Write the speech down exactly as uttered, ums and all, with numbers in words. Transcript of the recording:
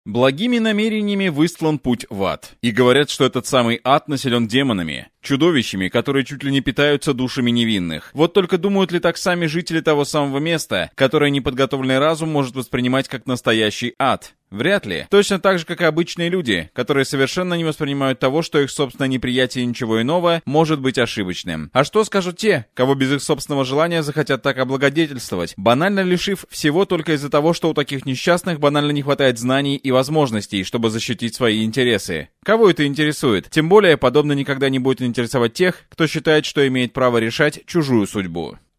Благими намерениями выстлан путь в ад. И говорят, что этот самый ад населен демонами, чудовищами, которые чуть ли не питаются душами невинных. Вот только думают ли так сами жители того самого места, которое неподготовленный разум может воспринимать как настоящий ад? Вряд ли. Точно так же, как и обычные люди, которые совершенно не воспринимают того, что их собственное неприятие ничего иного может быть ошибочным. А что скажут те, кого без их собственного желания захотят так облагодетельствовать, банально лишив всего только из-за того, что у таких несчастных банально не хватает знаний и возможностей, чтобы защитить свои интересы? Кого это интересует? Тем более, подобное никогда не будет интересовать тех, кто считает, что имеет право решать чужую судьбу.